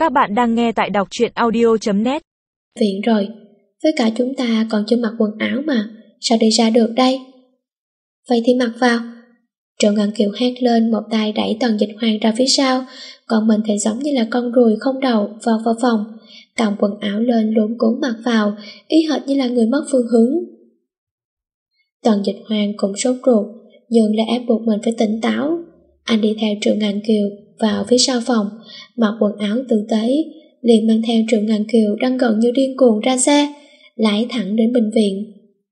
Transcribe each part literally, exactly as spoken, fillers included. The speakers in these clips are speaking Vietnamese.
Các bạn đang nghe tại đọc truyện audio chấm net. Viện rồi, với cả chúng ta còn chưa mặc quần áo mà, sao đi ra được đây? Vậy thì mặc vào. Triệu Ngạn Kiều hét lên, một tay đẩy Tần Dịch Hoàng ra phía sau, còn mình thì giống như là con ruồi không đầu vọt vào phòng, cầm quần áo lên luống cuống mặc vào, y hệt như là người mất phương hướng. Tần Dịch Hoàng cũng sốt ruột, nhưng lại ép buộc mình phải tỉnh táo. Anh đi theo Triệu Ngạn Kiều vào phía sau phòng, mặc quần áo tử tế, liền mang theo Triệu Ngạn Kiều đang gần như điên cuồng ra xe, lái thẳng đến bệnh viện.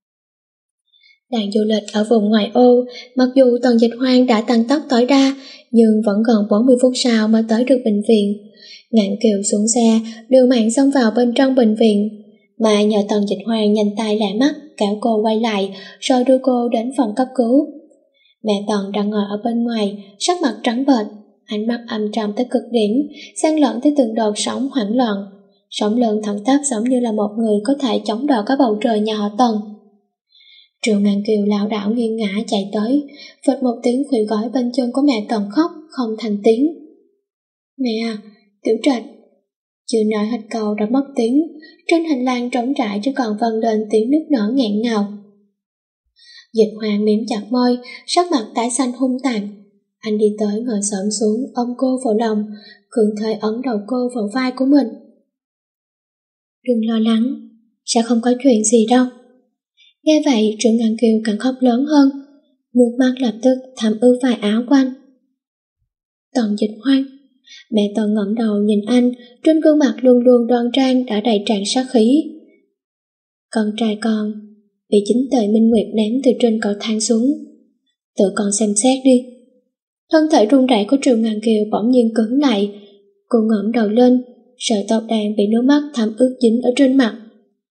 Đoàn du lịch ở vùng ngoại ô, mặc dù Tần Dịch Hoàng đã tăng tốc tối đa, nhưng vẫn gần bốn mươi phút sau mới tới được bệnh viện. Ngạn Kiều xuống xe, đưa mạng xông vào bên trong bệnh viện, mà nhờ Tần Dịch Hoàng nhanh tay lẹ mắt kéo cô quay lại, rồi đưa cô đến phòng cấp cứu. Mẹ Tần đang ngồi ở bên ngoài, sắc mặt trắng bệch, ánh mắt âm trầm tới cực điểm, xen lẫn tới từng đợt sóng hoảng loạn. Sóng lớn thẳng tắp giống như là một người có thể chống đỡ cả bầu trời nhà họ Tần. Triệu Ngạn Kiều lảo đảo nghiêng ngã chạy tới, phịch một tiếng khuỵu gối bên chân của mẹ Tần khóc không thành tiếng. Mẹ à, Tiểu Trạch. Chưa nói hết câu đã mất tiếng, trên hành lang trống trải chỉ còn vang lên tiếng nức nở nghẹn ngào. Dịch Hoàng mím chặt môi, sắc mặt tái xanh hung tàn. Anh đi tới ngồi xổm xuống ôm cô vào lòng, cường thời ấn đầu cô vào vai của mình. Đừng lo lắng, sẽ không có chuyện gì đâu. Nghe vậy Triệu Ngạn Kiều càng khóc lớn hơn, nước mắt lập tức thấm ướt vải áo của anh. Tần Dịch Hoàng. Mẹ Tần ngẩng đầu nhìn anh, trên gương mặt luôn luôn đoan trang đã đầy tràn sát khí. Con trai con bị chính Tề Minh Nguyệt ném từ trên cầu thang xuống, tự con xem xét đi. Thân thể run rẩy của Triệu Ngạn Kiều bỗng nhiên cứng lại, cô ngẩng đầu lên, sợi tóc đen bị nước mắt thấm ướt dính ở trên mặt.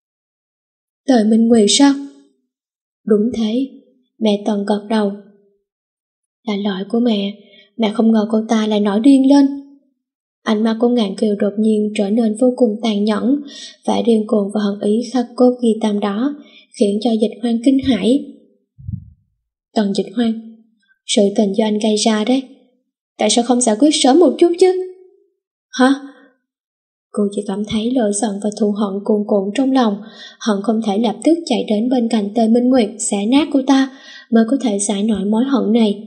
Tề Minh Nguyệt sao? Đúng thế, mẹ Tần gật đầu. Là lỗi của mẹ, mẹ không ngờ cô ta lại nổi điên lên. Ánh mắt của Ngạn Kiều đột nhiên trở nên vô cùng tàn nhẫn, vẻ điên cuồng và hận ý khắc cốt ghi tâm đó khiến cho Dịch Hoàng kinh hãi. Tần Dịch Hoàng, sự tình do anh gây ra đấy, tại sao không giải quyết sớm một chút chứ? Hả? Cô chỉ cảm thấy lửa giận và thù hận cuồn cuộn trong lòng, hận không thể lập tức chạy đến bên cạnh Tề Minh Nguyệt xẻ nát cô ta mới có thể giải nổi mối hận này.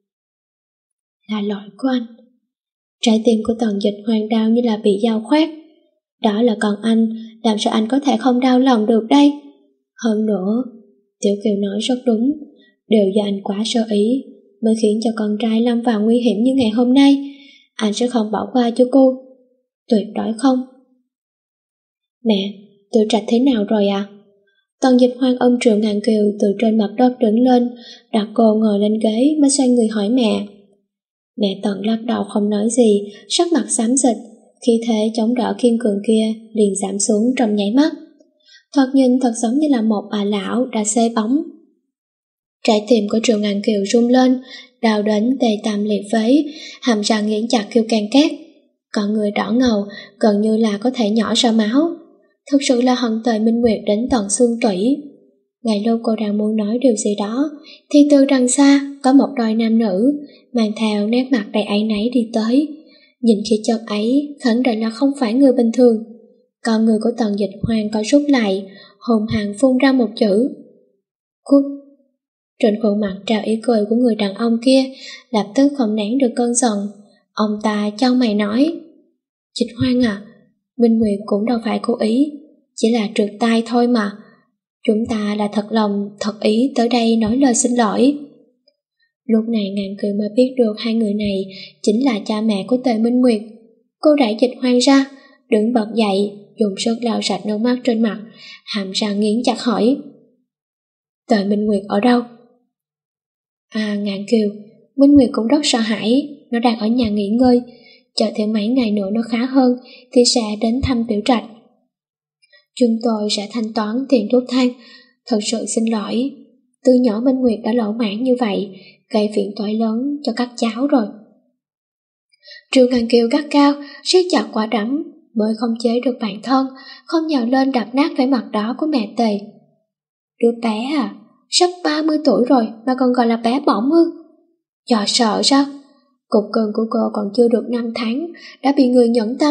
Là lỗi của anh. Trái tim của Tần Dịch Hoàng đau như là bị dao khoét. Đó là con anh, làm sao anh có thể không đau lòng được đây? Hơn nữa, Tiểu Kiều nói rất đúng, đều do anh quá sơ ý mới khiến cho con trai lâm vào nguy hiểm như ngày hôm nay. Anh sẽ không bỏ qua cho cô, tuyệt đối không. Mẹ, Tiểu Trạch thế nào rồi à? Tần Dịch Hoàng ôm Triệu Ngạn Kiều từ trên mặt đất đứng lên, đặt cô ngồi lên ghế mới xoay người hỏi mẹ. Mẹ Tần lắc đầu không nói gì, sắc mặt xám xịt, khí thế chống đỡ kiên cường kia liền giảm xuống trong nháy mắt. Thoạt nhìn thật giống như là một bà lão đã xê bóng. Trái tim của Triệu Ngạn Kiều rung lên, đau đến tê tâm liệt phế, hàm răng nghiến chặt kêu can két, con người đỏ ngầu, gần như là có thể nhỏ ra máu. Thực sự là hận Tề Minh Nguyệt đến tận xương tủy. Ngay lúc cô đang muốn nói điều gì đó, thì từ đằng xa có một đôi nam nữ mang theo nét mặt đầy áy náy đi tới. Nhìn khi chợt ấy, khẳng định là không phải người bình thường. Con người của Tần Dịch Hoàng có rút lại, hùng hăng phun ra một chữ: cút. Trên khuôn mặt trào ý cười của người đàn ông kia lập tức không nén được cơn giận. Ông ta chau mày nói: Dịch Hoàng à, Minh Nguyệt cũng đâu phải cố ý, chỉ là trượt tay thôi mà. Chúng ta là thật lòng, thật ý tới đây nói lời xin lỗi. Lúc này Ngạn Kiều mới biết được hai người này chính là cha mẹ của Tề Minh Nguyệt. Cô đẩy Dịch Hoàng ra, đứng bật dậy, dùng sức lau sạch nước mắt trên mặt, hàm răng nghiến chặt hỏi: Tề Minh Nguyệt ở đâu? À, Ngạn Kiều, Minh Nguyệt cũng rất sợ hãi, nó đang ở nhà nghỉ ngơi, chờ thêm mấy ngày nữa nó khá hơn thì sẽ đến thăm Tiểu Trạch. Chúng tôi sẽ thanh toán tiền thuốc thang, thật sự xin lỗi. Từ nhỏ Minh Nguyệt đã lỗ mãn như vậy, gây phiền toái lớn cho các cháu rồi. Triệu Ngạn Kiều gắt cao, siết chặt quả đấm, mới không chế được bản thân, không nhào lên đập nát vẻ mặt đó của mẹ Tề. Đứa bé à, sắp ba mươi tuổi rồi mà còn gọi là bé bỏng ư? Dò sợ sao? Cục cưng của cô còn chưa được năm tháng đã bị người nhẫn tâm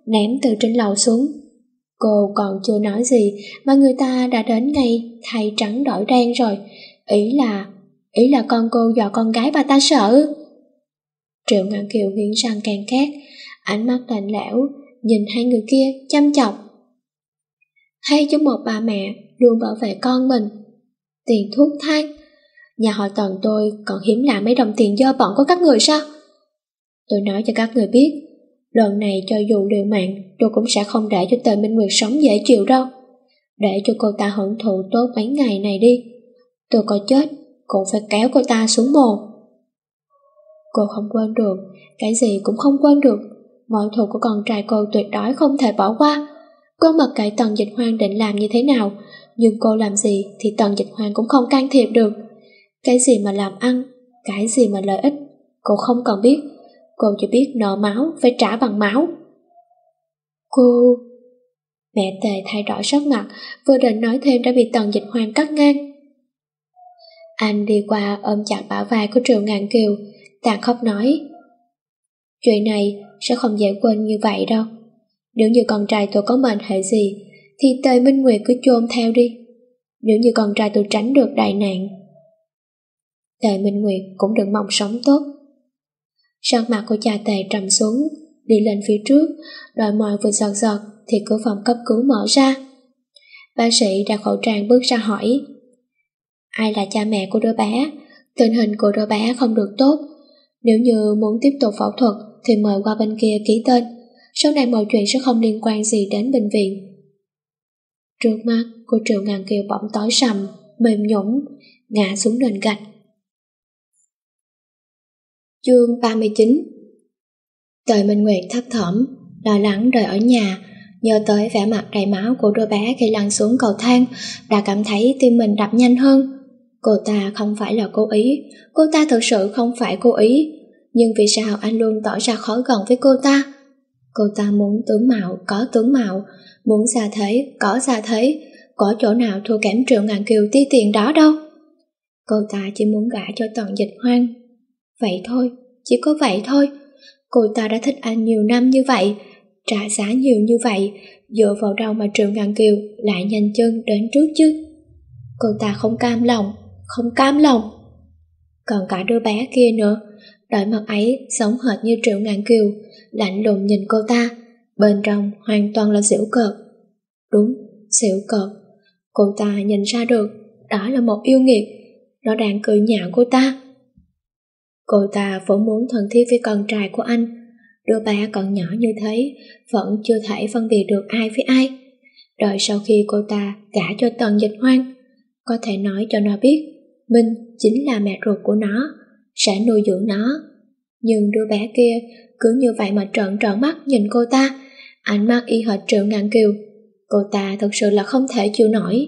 ném từ trên lầu xuống. Cô còn chưa nói gì mà người ta đã đến ngay thay trắng đổi đen rồi. Ý là, ý là con cô dọa con gái bà ta sợ. Triệu Ngạn Kiều nghiến răng càng két, ánh mắt lạnh lẽo nhìn hai người kia chăm chọc. Hay cho một bà mẹ luôn bảo vệ con mình. Tiền thuốc thang, nhà họ Tần tôi còn hiếm lạ mấy đồng tiền dơ bẩn của các người sao? Tôi nói cho các người biết, lần này cho dù liều mạng tôi cũng sẽ không để cho Tề Minh Nguyệt sống dễ chịu đâu. Để cho cô ta hưởng thụ tốt mấy ngày này đi. Tôi có chết cũng phải kéo cô ta xuống mồ. Cô không quên được, cái gì cũng không quên được. Mọi thù của con trai cô tuyệt đối không thể bỏ qua. Cô mặc kệ Tần Dịch Hoang định làm như thế nào, nhưng cô làm gì thì Tần Dịch Hoang cũng không can thiệp được. Cái gì mà làm ăn, cái gì mà lợi ích, cô không cần biết. Cô chỉ biết nợ máu phải trả bằng máu. Cô... Mẹ Tề thay đổi sắc mặt, vừa định nói thêm đã bị Tần Dịch Hoang cắt ngang. Anh đi qua ôm chặt bả vai của Triệu Ngạn Kiều, tàn khốc nói: Chuyện này sẽ không dễ quên như vậy đâu. Nếu như con trai tôi có mệnh hệ gì thì Tề Minh Nguyệt cứ chôn theo đi. Nếu như con trai tôi tránh được đại nạn, Tề Minh Nguyệt cũng đừng mong sống tốt. Sắc mặt của cha Tề trầm xuống, đi lên phía trước, đôi môi vừa giật giật thì cửa phòng cấp cứu mở ra. Bác sĩ đặt khẩu trang bước ra hỏi: Ai là cha mẹ của đứa bé? Tình hình của đứa bé không được tốt. Nếu như muốn tiếp tục phẫu thuật thì mời qua bên kia ký tên. Sau này mọi chuyện sẽ không liên quan gì đến bệnh viện. Trước mắt của Triệu Ngạn Kiều bỗng tối sầm, mềm nhũn, ngã xuống nền gạch. Chương ba mươi chín. Tề Minh Nguyệt thấp thỏm, lo lắng đợi ở nhà, nhớ tới vẻ mặt đầy máu của đứa bé khi lăn xuống cầu thang, đã cảm thấy tim mình đập nhanh hơn. Cô ta không phải là cố ý, cô ta thực sự không phải cố ý, nhưng vì sao anh luôn tỏ ra khó gần với cô ta? Cô ta muốn tướng mạo có tướng mạo, muốn gia thế có gia thế, có chỗ nào thua kém Triệu Ngạn Kiều tí tiền đó đâu. Cô ta chỉ muốn gả cho Tần Dịch Hoang. Vậy thôi, chỉ có vậy thôi. Cô ta đã thích anh nhiều năm như vậy, trả giá nhiều như vậy, dựa vào đâu mà Triệu Ngạn Kiều lại nhanh chân đến trước chứ? Cô ta không cam lòng, không cam lòng. Còn cả đứa bé kia nữa, đôi mặt ấy giống hệt như Triệu Ngạn Kiều, lạnh lùng nhìn cô ta, bên trong hoàn toàn là giễu cợt. Đúng, giễu cợt. Cô ta nhìn ra được, đó là một yêu nghiệt, nó đang cười nhạo cô ta. Cô ta vẫn muốn thân thiết với con trai của anh. Đứa bé còn nhỏ như thế, vẫn chưa thể phân biệt được ai với ai. Đợi sau khi cô ta gả cho Tần Dịch Hoang, có thể nói cho nó biết mình chính là mẹ ruột của nó, sẽ nuôi dưỡng nó. Nhưng đứa bé kia cứ như vậy mà trợn trợn mắt nhìn cô ta, ánh mắt y hệt Triệu Ngạn Kiều. Cô ta thật sự là không thể chịu nổi.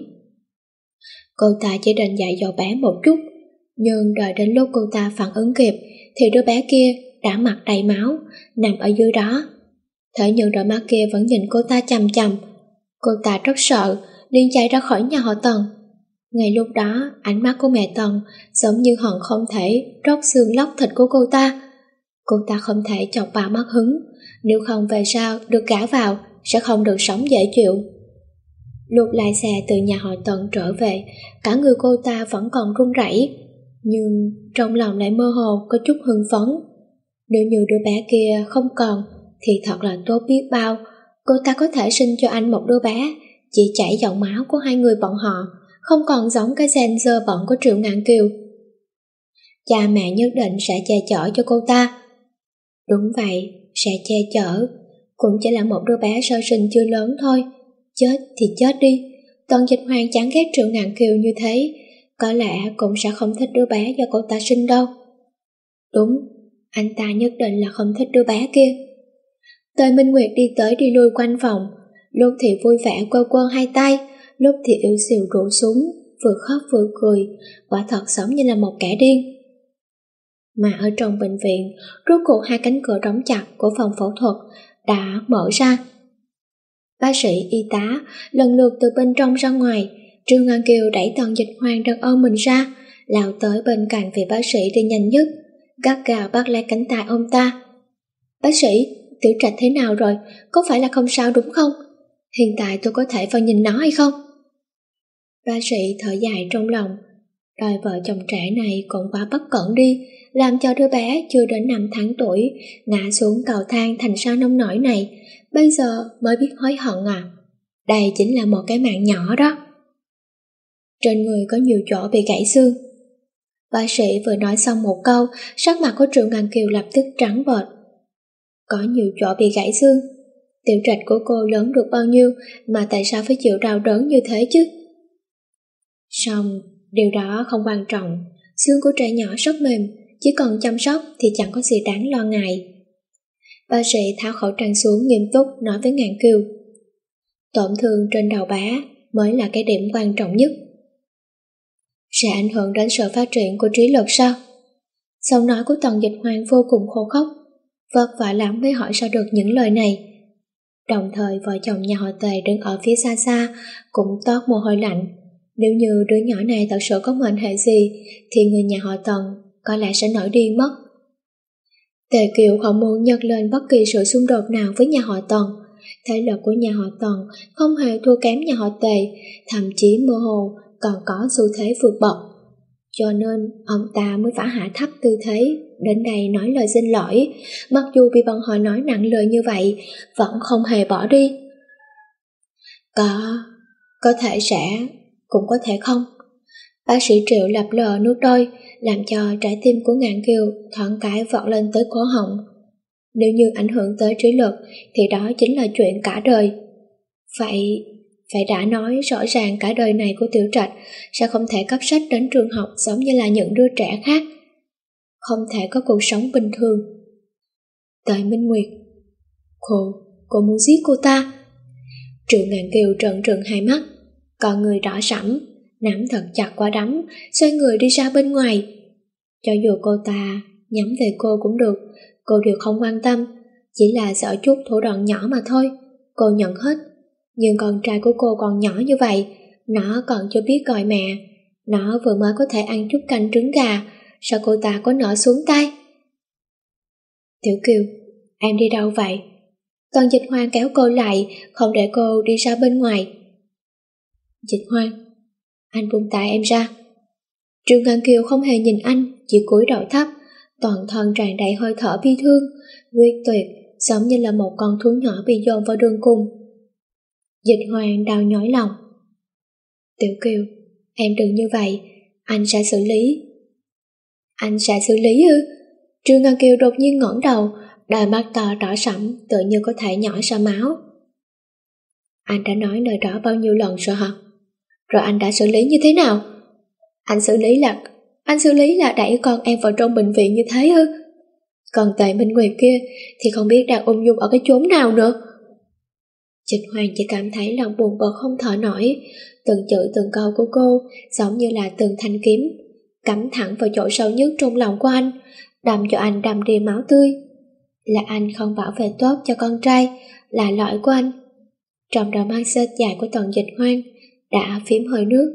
Cô ta chỉ định dạy dỗ bé một chút, nhưng đợi đến lúc cô ta phản ứng kịp thì đứa bé kia đã mặt đầy máu, nằm ở dưới đó. Thế nhưng đôi mắt kia vẫn nhìn cô ta chằm chằm. Cô ta rất sợ, liền chạy ra khỏi nhà họ Tần. Ngay lúc đó, ánh mắt của mẹ Tần giống như hận không thể róc xương lóc thịt của cô ta. Cô ta không thể chọc vào mất hứng, nếu không về sau được gả vào sẽ không được sống dễ chịu. Lúc lái xe từ nhà họ Tần trở về, cả người cô ta vẫn còn run rẩy, nhưng trong lòng lại mơ hồ có chút hưng phấn. Nếu như đứa bé kia không còn thì thật là tốt biết bao. Cô ta có thể sinh cho anh một đứa bé chỉ chảy dòng máu của hai người bọn họ, không còn giống cái gen dơ bẩn của Triệu Ngạn Kiều. Cha mẹ nhất định sẽ che chở cho cô ta. Đúng vậy, sẽ che chở. Cũng chỉ là một đứa bé sơ sinh chưa lớn thôi. Chết thì chết đi. Tần Dịch Hoang chán ghét Triệu Ngạn Kiều như thế, có lẽ cũng sẽ không thích đứa bé do cô ta sinh đâu. Đúng, anh ta nhất định là không thích đứa bé kia. Tề Minh Nguyệt đi tới đi lui quanh phòng, lúc thì vui vẻ quơ quơ hai tay, lúc thì yếu xìu rũ xuống, vừa khóc vừa cười, quả thật giống như là một kẻ điên. Mà ở trong bệnh viện, rốt cuộc hai cánh cửa đóng chặt của phòng phẫu thuật đã mở ra. Bác sĩ, y tá lần lượt từ bên trong ra ngoài. Triệu Ngạn Kiều đẩy Tần Dịch Hoang đang ôm mình ra, lao tới bên cạnh vị bác sĩ đi nhanh nhất, gắt gao bắt lấy cánh tay ông ta. Bác sĩ, Tiểu Trạch thế nào rồi? Có phải là không sao đúng không? Hiện tại tôi có thể vào nhìn nó hay không? Bác sĩ thở dài trong lòng. Đôi vợ chồng trẻ này cũng quá bất cẩn đi, làm cho đứa bé chưa đến năm tháng tuổi ngã xuống cầu thang thành ra nông nổi này, bây giờ mới biết hối hận à? Đây chính là một cái mạng nhỏ đó. Trên người có nhiều chỗ bị gãy xương. Bác sĩ vừa nói xong một câu, sắc mặt của Triệu Ngàn Kiều lập tức trắng bệch. Có nhiều chỗ bị gãy xương? Tiểu Trạch của cô lớn được bao nhiêu mà tại sao phải chịu đau đớn như thế chứ? Xong, điều đó không quan trọng, xương của trẻ nhỏ rất mềm, chỉ cần chăm sóc thì chẳng có gì đáng lo ngại. Bác sĩ tháo khẩu trang xuống nghiêm túc nói với Ngàn Kiều. Tổn thương trên đầu bé mới là cái điểm quan trọng nhất. Sẽ ảnh hưởng đến sự phát triển của trí lực sao? Giọng nói của Tần Dịch Hoang vô cùng khô khốc, vất vả lắm mới hỏi ra được những lời này. Đồng thời vợ chồng nhà họ Tề đứng ở phía xa xa cũng toát mồ hôi lạnh. Nếu như đứa nhỏ này thật sự có mệnh hệ gì thì người nhà họ Tần có lẽ sẽ nổi điên mất. Tề Kiều không muốn nhắc lên bất kỳ sự xung đột nào với nhà họ Tần. Thế lực của nhà họ Tần không hề thua kém nhà họ Tề, thậm chí mơ hồ còn có xu thế vượt bậc. Cho nên ông ta mới phải hạ thấp tư thế đến đây nói lời xin lỗi, mặc dù bị bọn họ nói nặng lời như vậy vẫn không hề bỏ đi. Có, có thể sẽ, cũng có thể không. Bác sĩ Triệu lập lờ nước đôi, làm cho trái tim của Ngạn Kiều thoáng cái vọt lên tới cổ họng. Nếu như ảnh hưởng tới trí lực thì đó chính là chuyện cả đời. Vậy, vậy đã nói rõ ràng cả đời này của Tiểu Trạch sẽ không thể cấp sách đến trường học giống như là những đứa trẻ khác, không thể có cuộc sống bình thường. Tề Minh Nguyệt, cô, cô muốn giết cô ta? Triệu Ngạn Kiều trợn trừng hai mắt, con người đỏ sẫm, nắm thật chặt quả đấm, xoay người đi ra bên ngoài. Cho dù cô ta nhắm về cô cũng được, cô đều không quan tâm, chỉ là sợ chút thủ đoạn nhỏ mà thôi, cô nhận hết. Nhưng con trai của cô còn nhỏ như vậy, nó còn chưa biết gọi mẹ, nó vừa mới có thể ăn chút canh trứng gà, sao cô ta có nỡ xuống tay? Tiểu Kiều, em đi đâu vậy? Tần Dịch Hoang kéo cô lại, không để cô đi ra bên ngoài. Dịch Hoang, anh buông tay em ra. Triệu Ngạn Kiều không hề nhìn anh, chỉ cúi đầu thấp, toàn thân tràn đầy hơi thở bi thương, quyết tuyệt, giống như là một con thú nhỏ bị dồn vào đường cùng. Dịch Hoang đau nhói lòng. Tiểu Kiều, em đừng như vậy, anh sẽ xử lý. Anh sẽ xử lý ư? Triệu Ngạn Kiều đột nhiên ngẩng đầu, đôi mắt to đỏ sẫm tự như có thể nhỏ ra máu. Anh đã nói lời đó bao nhiêu lần rồi hả? Rồi anh đã xử lý như thế nào? Anh xử lý là Anh xử lý là đẩy con em vào trong bệnh viện như thế ư? Còn Tề Minh Nguyệt kia thì không biết đang ung dung ở cái chốn nào nữa. Dịch Hoang chỉ cảm thấy lòng buồn bực không thở nổi, từng chữ từng câu của cô giống như là từng thanh kiếm, cắm thẳng vào chỗ sâu nhất trong lòng của anh, đâm cho anh đầm đìa máu tươi. Là anh không bảo vệ tốt cho con trai, là lỗi của anh. Trong đôi mắt xếch dài của Tần Dịch Hoang đã phím hơi nước.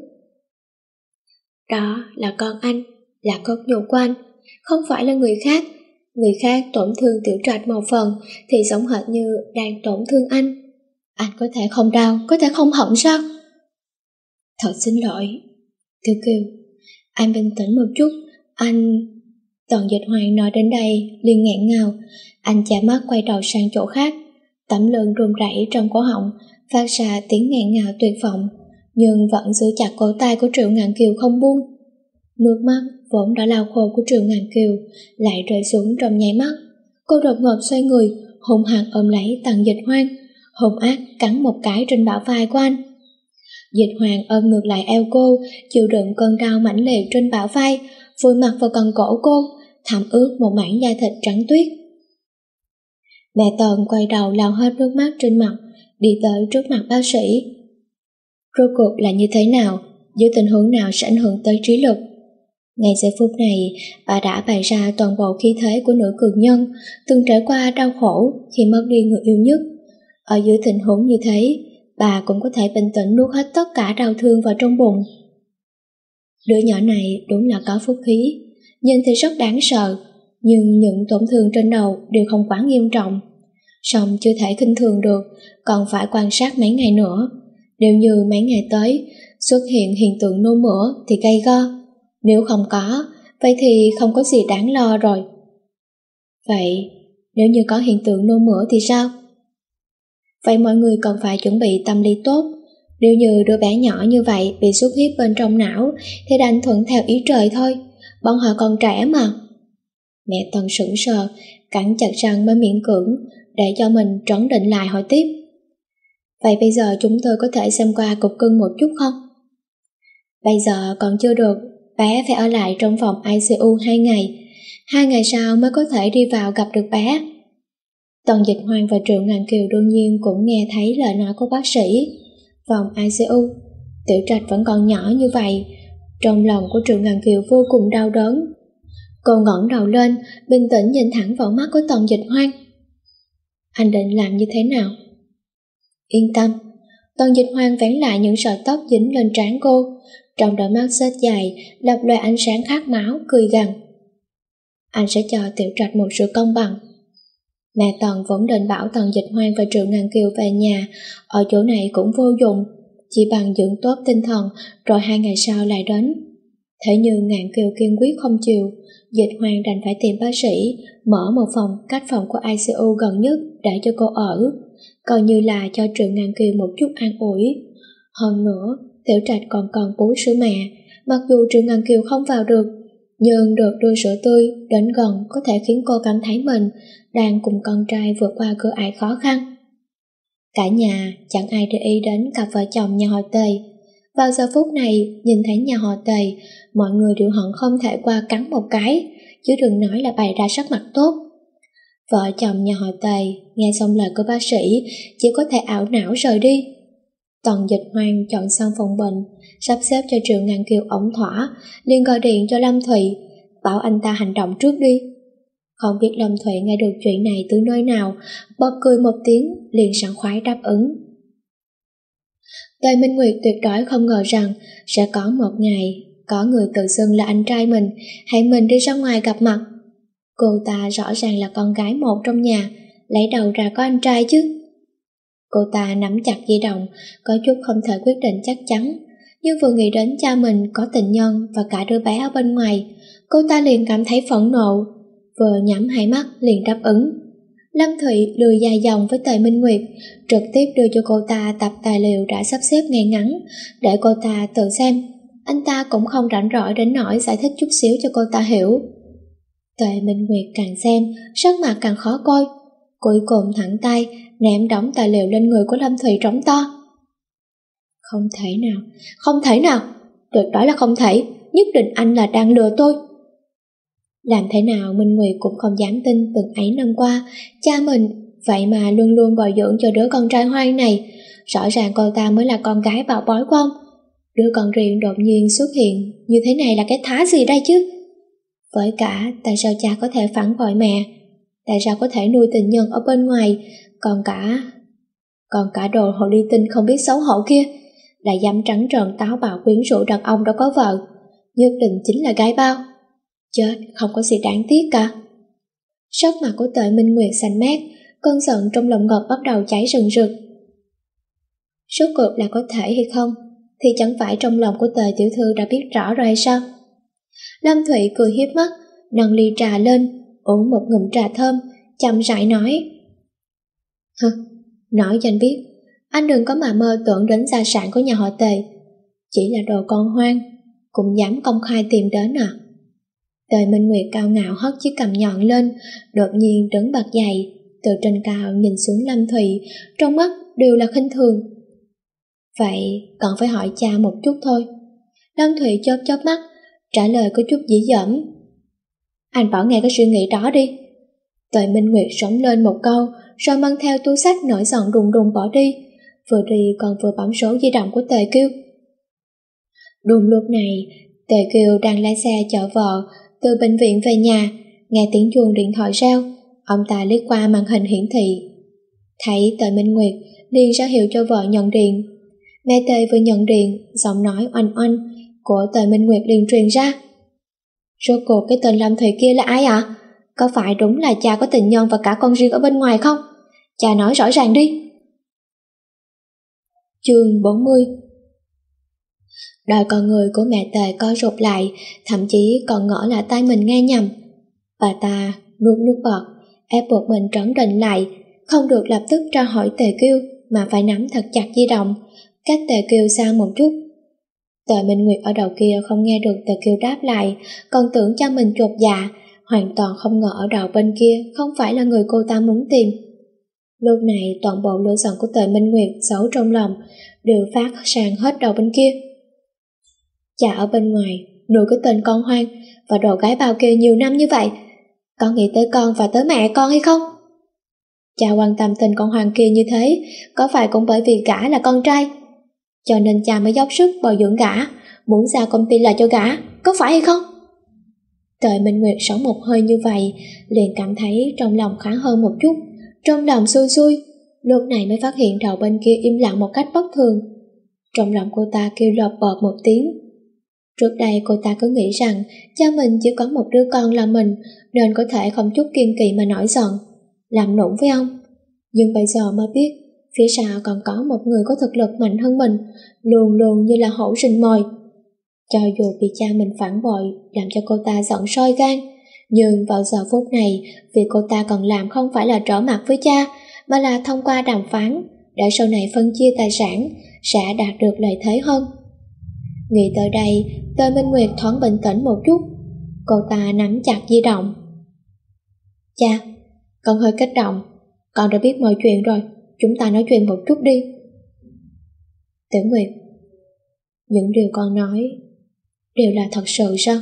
Đó là con anh, là cốt nhục của anh, không phải là người khác. Người khác tổn thương Tiểu Trạch một phần thì giống hệt như đang tổn thương anh. Anh có thể không đau, có thể không hận sao? Thật xin lỗi. Tiểu Kiều, anh bình tĩnh một chút, anh... Tần Dịch Hoang nói đến đây liền nghẹn ngào, anh chả mắt quay đầu sang chỗ khác, tấm lưng run rẩy trong cổ họng, phát ra tiếng nghẹn ngào tuyệt vọng, nhưng vẫn giữ chặt cổ tay của Triệu Ngạn Kiều không buông. Nước mắt vốn đã lau khô của Triệu Ngạn Kiều lại rơi xuống trong nháy mắt. Cô đột ngột xoay người, hung hăng ôm lấy Tần Dịch Hoang, hung ác cắn một cái trên bả vai của anh. Dịch Hoang ôm ngược lại eo cô, chịu đựng cơn đau mãnh liệt trên bả vai, vùi mặt vào cần cổ cô, thẩm ướt một mảng da thịt trắng tuyết. Mẹ Tần quay đầu lau hết nước mắt trên mặt, đi tới trước mặt bác sĩ. Rốt cuộc là như thế nào, dưới tình huống nào sẽ ảnh hưởng tới trí lực? Ngay giây phút này, bà đã bày ra toàn bộ khí thế của nữ cường nhân, từng trải qua đau khổ khi mất đi người yêu nhất. Ở dưới tình huống như thế, bà cũng có thể bình tĩnh nuốt hết tất cả đau thương vào trong bụng. Đứa nhỏ này đúng là có phúc khí, nhìn thì rất đáng sợ, nhưng những tổn thương trên đầu đều không quá nghiêm trọng. Song chưa thể khinh thường được, còn phải quan sát mấy ngày nữa. Nếu như mấy ngày tới xuất hiện hiện tượng nôn mửa thì gay go, nếu không có, vậy thì không có gì đáng lo rồi. Vậy nếu như có hiện tượng nôn mửa thì sao? Vậy mọi người cần phải chuẩn bị tâm lý tốt. Nếu như đứa bé nhỏ như vậy bị xuất huyết bên trong não thì đành thuận theo ý trời thôi, bọn họ còn trẻ mà. Mẹ Tần sững sờ, cắn chặt răng mới miễn cưỡng để cho mình trấn định lại hỏi tiếp. Vậy bây giờ chúng tôi có thể xem qua cục cưng một chút không? Bây giờ còn chưa được, bé phải ở lại trong phòng i xê u hai ngày. Hai ngày sau mới có thể đi vào gặp được bé. Tần Dịch Hoan và Triệu Ngàn Kiều đương nhiên cũng nghe thấy lời nói của bác sĩ. Phòng i xê u, Tiểu Trạch vẫn còn nhỏ như vậy. Trong lòng của Triệu Ngàn Kiều vô cùng đau đớn. Cô ngẩng đầu lên, bình tĩnh nhìn thẳng vào mắt của Tần Dịch Hoan. Anh định làm như thế nào? Yên tâm. Tần Dịch Hoan vén lại những sợi tóc dính lên trán cô, trong đôi mắt xếch dài lập lòe ánh sáng khát máu, cười gằn. Anh sẽ cho Tiểu Trạch một sự công bằng. Mẹ Tần vốn định bảo Tần Dịch Hoan và Triệu Ngàn Kiều về nhà, ở chỗ này cũng vô dụng, chỉ bằng dưỡng tốt tinh thần rồi hai ngày sau lại đến. Thế nhưng Ngạn Kiều kiên quyết không chịu, Dịch Hoan đành phải tìm bác sĩ mở một phòng cách phòng của i xê u gần nhất để cho cô ở, coi như là cho Triệu Ngàn Kiều một chút an ủi. Hơn nữa, Tiểu Trạch còn cần bú sữa mẹ, mặc dù Triệu Ngàn Kiều không vào được, nhưng được đưa sữa tươi đến gần có thể khiến cô cảm thấy mình đang cùng con trai vượt qua cửa ải khó khăn. Cả nhà chẳng ai để ý đến cặp vợ chồng nhà họ Tề. Vào giờ phút này, nhìn thấy nhà họ Tề, mọi người đều hận không thể qua cắn một cái, chứ đừng nói là bày ra sắc mặt tốt. Vợ chồng nhà họ Tề nghe xong lời của bác sĩ chỉ có thể ảo não rời đi. Tần Dịch Hoan chọn xong phòng bệnh, sắp xếp cho Triệu Ngàn Kiều ổn thỏa, liền gọi điện cho Lâm Thụy, bảo anh ta hành động trước đi. Không biết Lâm Thụy nghe được chuyện này từ nơi nào, bật cười một tiếng, liền sảng khoái đáp ứng. Tề Minh Nguyệt tuyệt đối không ngờ rằng sẽ có một ngày có người tự xưng là anh trai mình, hẹn mình đi ra ngoài gặp mặt. Cô ta rõ ràng là con gái một trong nhà, lấy đầu ra có anh trai chứ. Cô ta nắm chặt di động, có chút không thể quyết định chắc chắn, nhưng vừa nghĩ đến cha mình có tình nhân và cả đứa bé ở bên ngoài, cô ta liền cảm thấy phẫn nộ, vừa nhắm hai mắt liền đáp ứng. Lâm Thụy lười dài dòng với Tề Minh Nguyệt, trực tiếp đưa cho cô ta tập tài liệu đã sắp xếp ngay ngắn, để cô ta tự xem. Anh ta cũng không rảnh rỗi đến nỗi giải thích chút xíu cho cô ta hiểu. Tề Minh Nguyệt càng xem, sắc mặt càng khó coi, cuối cùng thẳng tay ném đống tài liệu lên người của Lâm Thụy trống to. Không thể nào, không thể nào, tuyệt đối là không thể, nhất định anh là đang lừa tôi. Làm thế nào Minh Nguyệt cũng không dám tin từng ấy năm qua, cha mình vậy mà luôn luôn bồi dưỡng cho đứa con trai hoang này, rõ ràng cô ta mới là con gái bảo bối của ông. Đứa con riêng đột nhiên xuất hiện như thế này là cái thá gì đây chứ? Với cả, tại sao cha có thể phản bội mẹ? Tại sao có thể nuôi tình nhân ở bên ngoài? Còn cả... Còn cả đồ hồ ly tinh không biết xấu hổ kia, là dám trắng trợn táo bạo quyến rũ đàn ông đã có vợ, nhất định chính là gái bao. Chết, không có gì đáng tiếc cả. Sắc mặt của Tề Minh Nguyệt xanh mét, cơn giận trong lòng ngực bắt đầu cháy rừng rực. Rốt cuộc là có thể hay không, thì chẳng phải trong lòng của Tề tiểu thư đã biết rõ rồi hay sao? Lâm Thụy cười hiếp mắt, nâng ly trà lên, uống một ngụm trà thơm, chậm rãi nói. Hừ, nói cho anh biết, anh đừng có mà mơ tưởng đến gia sản của nhà họ Tề, chỉ là đồ con hoang, cũng dám công khai tìm đến à? Tề Minh Nguyệt cao ngạo hất chiếc cằm nhọn lên, đột nhiên đứng bật dậy, từ trên cao nhìn xuống Lâm Thụy, trong mắt đều là khinh thường. Vậy còn phải hỏi cha một chút thôi. Lâm Thụy chớp chớp mắt, trả lời có chút dĩ dẫm. Anh bỏ nghe cái suy nghĩ đó đi. Tề Minh Nguyệt sống lên một câu, rồi mang theo túi xách nổi giận đùng đùng bỏ đi, vừa đi còn vừa bấm số di động của Tề Kiêu. Đúng lúc này, Tề Kiều đang lái xe chở vợ từ bệnh viện về nhà, nghe tiếng chuông điện thoại reo, ông ta liếc qua màn hình hiển thị. Thấy Tề Minh Nguyệt, liền ra hiệu cho vợ nhận điện. Mẹ Tề vừa nhận điện, giọng nói oanh oanh của Tề Minh Nguyệt liền truyền ra. Rốt cuộc cái tên Lâm Thụy kia là ai ạ? À? Có phải đúng là cha có tình nhân và cả con riêng ở bên ngoài không? Cha nói rõ ràng đi. Chương bốn mươi. Đôi con người của mẹ Tề co rụt lại, thậm chí còn ngỡ là tai mình nghe nhầm. Bà ta nuốt nước bọt, ép buộc mình trấn định lại, không được lập tức tra hỏi Tề Kiêu mà phải nắm thật chặt di động, cách Tề Kiêu xa một chút. Tề Minh Nguyệt ở đầu kia không nghe được Tề Kiêu đáp lại, còn tưởng cho mình chột dạ, hoàn toàn không ngờ ở đầu bên kia không phải là người cô ta muốn tìm. Lúc này toàn bộ lửa giận của Tề Minh Nguyệt giấu trong lòng đều phát sang hết đầu bên kia. Cha ở bên ngoài nuôi cái tên con hoang và đồ gái bao kia nhiều năm như vậy, con nghĩ tới con và tới mẹ con hay không? Cha quan tâm tên con hoang kia như thế, có phải cũng bởi vì gã là con trai, cho nên cha mới dốc sức bồi dưỡng gã, muốn giao công ty lại cho gã, có phải hay không? Tề Minh Nguyệt sống một hơi như vậy, liền cảm thấy trong lòng khá hơn một chút, trong lòng xui xui, lúc này mới phát hiện đầu bên kia im lặng một cách bất thường. Trong lòng cô ta kêu lợp bợp một tiếng. Trước đây cô ta cứ nghĩ rằng cha mình chỉ có một đứa con là mình, nên có thể không chút kiên kỵ mà nổi giận, làm nũng với ông. Nhưng bây giờ mới biết, phía sau còn có một người có thực lực mạnh hơn mình, luôn luôn như là hổ rình mồi. Cho dù bị cha mình phản bội, làm cho cô ta giận sôi gan, nhưng vào giờ phút này, việc cô ta còn làm không phải là trở mặt với cha, mà là thông qua đàm phán, để sau này phân chia tài sản, sẽ đạt được lợi thế hơn. Nghĩ tới đây, Tề Minh Nguyệt thoáng bình tĩnh một chút. Cô ta nắm chặt di động. Cha, con hơi kích động, con đã biết mọi chuyện rồi, chúng ta nói chuyện một chút đi. Tử Nguyệt, những điều con nói đều là thật sự sao?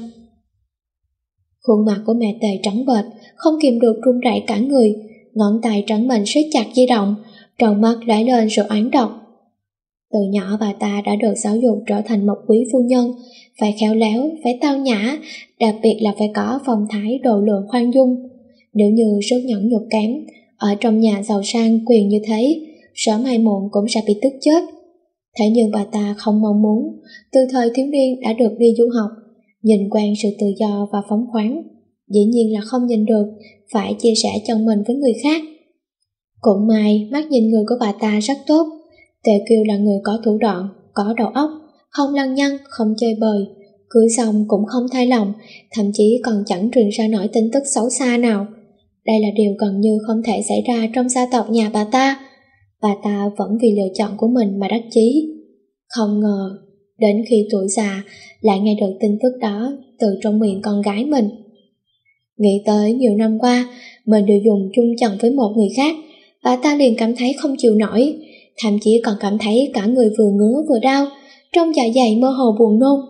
Khuôn mặt của mẹ Tề trắng bệch, không kìm được run rẩy cả người, ngón tay trắng mịn siết chặt di động, trong mắt lóe lên sự oán độc. Từ nhỏ bà ta đã được giáo dục trở thành một quý phu nhân, phải khéo léo, phải tao nhã, đặc biệt là phải có phong thái độ lượng khoan dung. Nếu như sức nhẫn nhục kém, ở trong nhà giàu sang quyền như thế, sớm hay muộn cũng sẽ bị tức chết. Thế nhưng bà ta không mong muốn, từ thời thiếu niên đã được đi du học, nhìn quen sự tự do và phóng khoáng, dĩ nhiên là không nhìn được, phải chia sẻ chồng mình với người khác. Cũng may mắt nhìn người của bà ta rất tốt. Tề Kiêu là người có thủ đoạn, có đầu óc, không lăng nhăng, không chơi bời, cưới xong cũng không thay lòng, thậm chí còn chẳng truyền ra nổi tin tức xấu xa nào. Đây là điều gần như không thể xảy ra trong gia tộc nhà bà ta. Bà ta vẫn vì lựa chọn của mình mà đắc chí. Không ngờ, đến khi tuổi già, lại nghe được tin tức đó từ trong miệng con gái mình. Nghĩ tới nhiều năm qua, mình đều dùng chung chồng với một người khác, bà ta liền cảm thấy không chịu nổi, thậm chí còn cảm thấy cả người vừa ngứa vừa đau, trong dạ dày mơ hồ buồn nôn.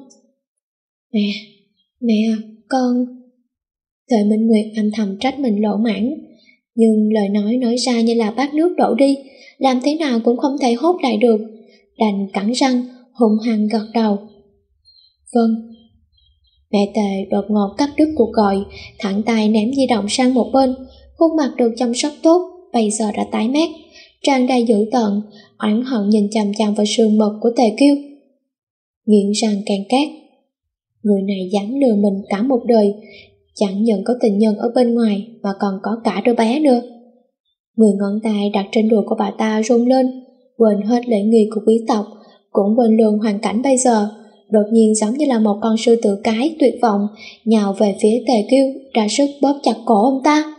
Mẹ, mẹ, con... Tề Minh Nguyệt âm thầm trách mình lỗ mãn, nhưng lời nói nói ra như là bát nước đổ đi, làm thế nào cũng không thể hốt lại được, đành cắn răng, hung hăng gật đầu. Vâng. Mẹ Tề đột ngột cắt đứt cuộc gọi, thẳng tay ném di động sang một bên, khuôn mặt được chăm sóc tốt, bây giờ đã tái mét, tràn đầy dữ tợn, oán hận nhìn chằm chằm vào sườn mộc của Tề Kiêu. Nghiến răng càng cát. Người này dám lừa mình cả một đời, chẳng những có tình nhân ở bên ngoài mà còn có cả đứa bé nữa. Mười ngón tay đặt trên đùi của bà ta run lên, quên hết lễ nghi của quý tộc, cũng quên luôn hoàn cảnh bây giờ, đột nhiên giống như là một con sư tử cái tuyệt vọng nhào về phía Tề Kiêu, ra sức bóp chặt cổ ông ta.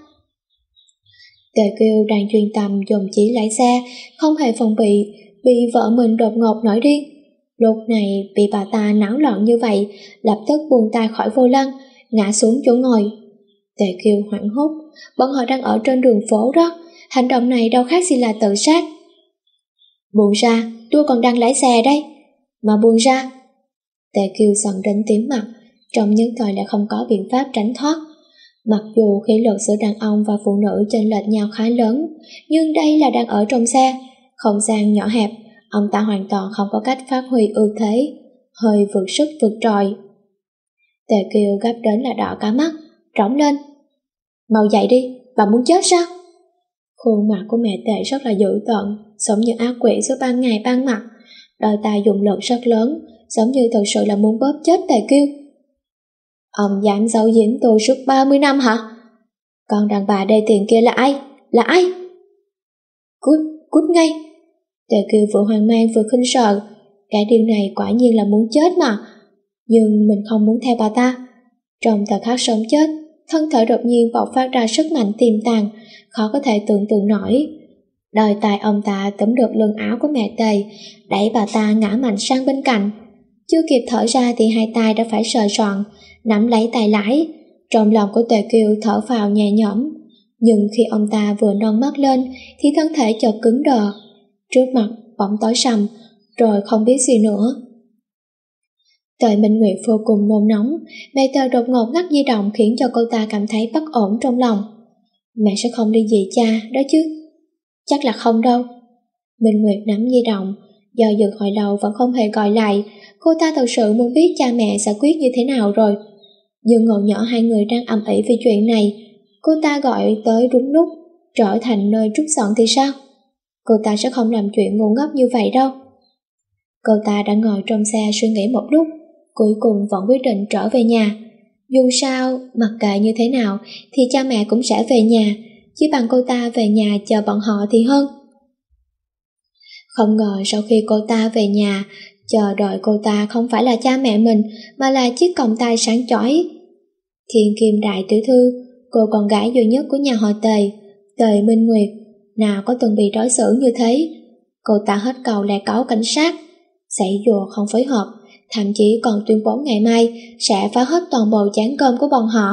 Tề Kiêu đang chuyên tâm dùng chỉ lái xe, không hề phòng bị, bị vợ mình đột ngột nổi điên. Lúc này bị bà ta náo loạn như vậy, lập tức buông tay khỏi vô lăng, ngã xuống chỗ ngồi. Tề Kiêu hoảng hốt, bọn họ đang ở trên đường phố đó, hành động này đâu khác gì là tự sát. Buông ra, tôi còn đang lái xe đây. Mà buông ra. Tề Kiêu giận đến tím mặt, trong những thời lại không có biện pháp tránh thoát. Mặc dù khí lực giữa đàn ông và phụ nữ chênh lệch nhau khá lớn, nhưng đây là đang ở trong xe, không gian nhỏ hẹp, ông ta hoàn toàn không có cách phát huy ưu thế, hơi vượt sức vượt trội. Tề Kiều gấp đến là đỏ cả mắt, trống lên. Mau dậy đi, bà muốn chết sao? Khuôn mặt của mẹ Tề rất là dữ tợn, giống như ác quỷ giữa ban ngày ban mặt, đôi tay dùng lực rất lớn, giống như thực sự là muốn bóp chết Tề Kiêu. Ông dám giấu giếm tôi suốt ba mươi năm hả? Con đàn bà đê tiện kia là ai? Là ai? Cút, cút ngay. Tề Kiều vừa hoang mang vừa khinh sợ. Cái điều này quả nhiên là muốn chết mà. Nhưng mình không muốn theo bà ta. Trong thời khắc sống chết, thân thể đột nhiên bộc phát ra sức mạnh tiềm tàng, khó có thể tưởng tượng nổi. Đôi tay ông ta túm được lưng áo của mẹ Tề, đẩy bà ta ngã mạnh sang bên cạnh. Chưa kịp thở ra thì hai tay đã phải sờ soạng nắm lấy tay lái. Trong lòng của Tề Kiều thở phào nhẹ nhõm, nhưng khi ông ta vừa nâng mắt lên thì thân thể chợt cứng đờ. Trước mặt bỗng tối sầm, rồi không biết gì nữa. Tề Minh Nguyệt vô cùng nôn nóng, mẹ Tề đột ngột ngắt di động khiến cho cô ta cảm thấy bất ổn trong lòng. Mẹ sẽ không đi dị cha đó chứ? Chắc là không đâu. Minh Nguyệt nắm di động, do dự hồi lâu vẫn không hề gọi lại. Cô ta thật sự muốn biết cha mẹ sẽ quyết như thế nào rồi. Nhưng ngộ nhỡ hai người đang ầm ĩ về chuyện này, cô ta gọi tới đúng lúc, trở thành nơi trút giận thì sao? Cô ta sẽ không làm chuyện ngu ngốc như vậy đâu. Cô ta đã ngồi trong xe suy nghĩ một lúc, cuối cùng vẫn quyết định trở về nhà. Dù sao, mặc kệ như thế nào thì cha mẹ cũng sẽ về nhà, chỉ bằng cô ta về nhà chờ bọn họ thì hơn. Không ngờ sau khi cô ta về nhà, chờ đợi cô ta không phải là cha mẹ mình mà là chiếc còng tay sáng chói. Thiên Kim đại tiểu thư, cô con gái duy nhất của nhà họ Tề, Tề Minh Nguyệt, nào có từng bị đối xử như thế. Cô ta hết cầu lại cáo cảnh sát, giãy giụa không phối hợp, thậm chí còn tuyên bố ngày mai sẽ phá hết toàn bộ chén cơm của bọn họ.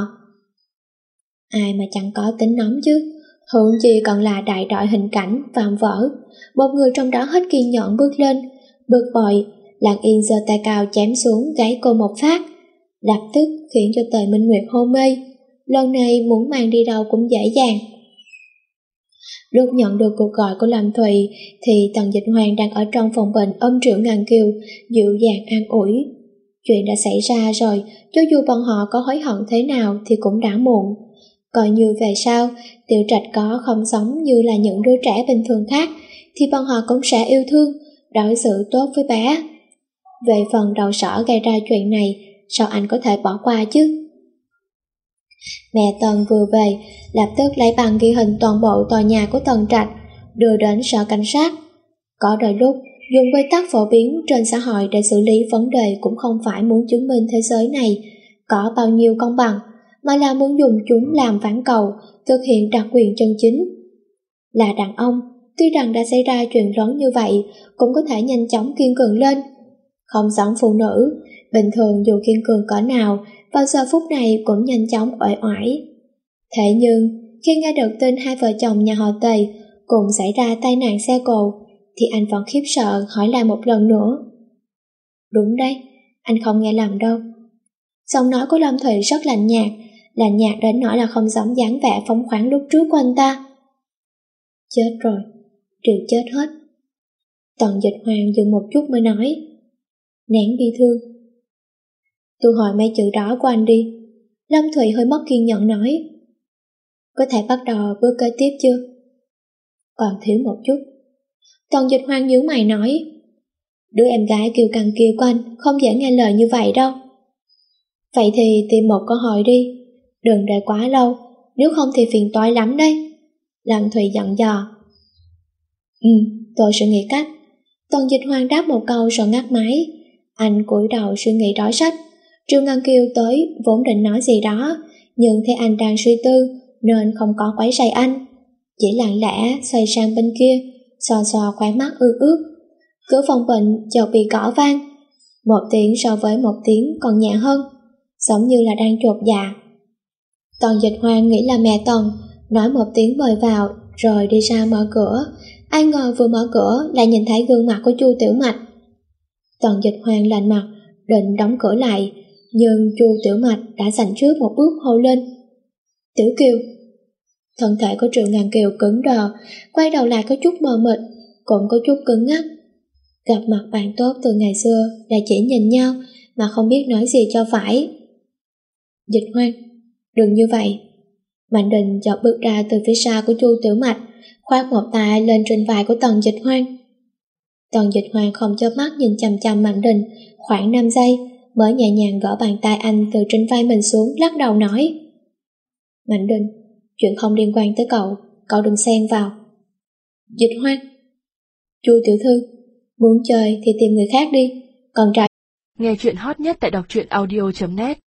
Ai mà chẳng có tính nóng chứ, huống chi còn là đại đội hình cảnh vạm vỡ. Một người trong đó hết kiên nhẫn bước lên, bực bội, lặng yên giơ tay cao chém xuống gáy cô một phát, lập tức khiến cho Tề Minh Nguyệt hôn mê. Lần này muốn mang đi đâu cũng dễ dàng. Lúc nhận được cuộc gọi của Lâm Thụy thì Tần Dịch Hoàng đang ở trong phòng bệnh ôm Triệu Ngàn Kiều, dịu dàng an ủi. Chuyện đã xảy ra rồi, cho dù bọn họ có hối hận thế nào thì cũng đã muộn. Coi như về sau, Tiểu Trạch có không sống như là những đứa trẻ bình thường khác thì bọn họ cũng sẽ yêu thương, đối xử tốt với bé. Về phần đầu sỏ gây ra chuyện này, sao anh có thể bỏ qua chứ? Mẹ Tần vừa về, lập tức lấy bằng ghi hình toàn bộ tòa nhà của Tần Trạch, đưa đến sở cảnh sát. Có đôi lúc, dùng quy tắc phổ biến trên xã hội để xử lý vấn đề cũng không phải muốn chứng minh thế giới này có bao nhiêu công bằng, mà là muốn dùng chúng làm ván cầu, thực hiện đặc quyền chân chính. Là đàn ông, tuy rằng đã xảy ra chuyện lớn như vậy, cũng có thể nhanh chóng kiên cường lên. Không giống phụ nữ, bình thường dù kiên cường cỡ nào, vào giờ phút này cũng nhanh chóng uể oải. Thế nhưng, khi nghe được tin hai vợ chồng nhà họ Tề cùng xảy ra tai nạn xe cộ, thì anh vẫn khiếp sợ hỏi lại một lần nữa. Đúng đấy, anh không nghe lầm đâu. Giọng nói của Lâm Thụy rất lạnh nhạt, lạnh nhạt đến nỗi là không giống dáng vẻ phóng khoáng lúc trước của anh ta. Chết rồi, đều chết hết. Tần Dịch Hoàng dừng một chút mới nói, nén bi thương. Tôi hỏi mấy chữ đó của anh đi. Lâm Thụy hơi mất kiên nhẫn nói, có thể bắt đầu bước kế tiếp chưa? Còn thiếu một chút. Tần Dịch Hoàng nhíu mày nói, đứa em gái kiêu căng kia của anh không dễ nghe lời như vậy đâu. Vậy thì tìm một câu hỏi đi, đừng để quá lâu, nếu không thì phiền toái lắm đấy. Lâm Thụy dặn dò. Ừ, tôi sẽ nghĩ cách. Tần Dịch Hoàng đáp một câu rồi ngắt máy. Anh cúi đầu suy nghĩ đói sách. Triệu Ngân Kiều tới vốn định nói gì đó, nhưng thấy anh đang suy tư nên không có quấy rầy anh, chỉ lặng lẽ xoay sang bên kia, xò xò khóe mắt ư ướt. Cửa phòng bệnh chợt bị gõ vang, một tiếng so với một tiếng còn nhẹ hơn, giống như là đang chột dạ. Tần Dịch Hoàng nghĩ là mẹ Tần, nói một tiếng mời vào rồi đi ra mở cửa. Ai ngờ vừa mở cửa lại nhìn thấy gương mặt của Chu Tiểu Mạch. Tần Dịch Hoàng lạnh mặt định đóng cửa lại, nhưng Chu Tiểu Mạch đã giành trước một bước hô lên, Tiểu Kiều. Thân thể của Triệu Ngàn Kiều cứng đờ, quay đầu lại có chút mờ mịt, cũng có chút cứng ngắc. Gặp mặt bạn tốt từ ngày xưa là chỉ nhìn nhau mà không biết nói gì cho phải. Dịch Hoàng, đừng như vậy. Mạnh Đình chợt bước ra từ phía sau của Chu Tiểu Mạch, khoác một tay lên trên vai của Tần Dịch Hoàng. Tần Dịch Hoàng không chớp mắt nhìn chằm chằm Mạnh Đình khoảng năm giây, mới nhẹ nhàng gỡ bàn tay anh từ trên vai mình xuống, lắc đầu nói, Mạnh Đình, chuyện không liên quan tới cậu, cậu đừng xen vào. Dịch Hoang. Chu tiểu thư, muốn chơi thì tìm người khác đi, còn trai. Nghe chuyện hot nhất tại đọc truyện audio chấm net.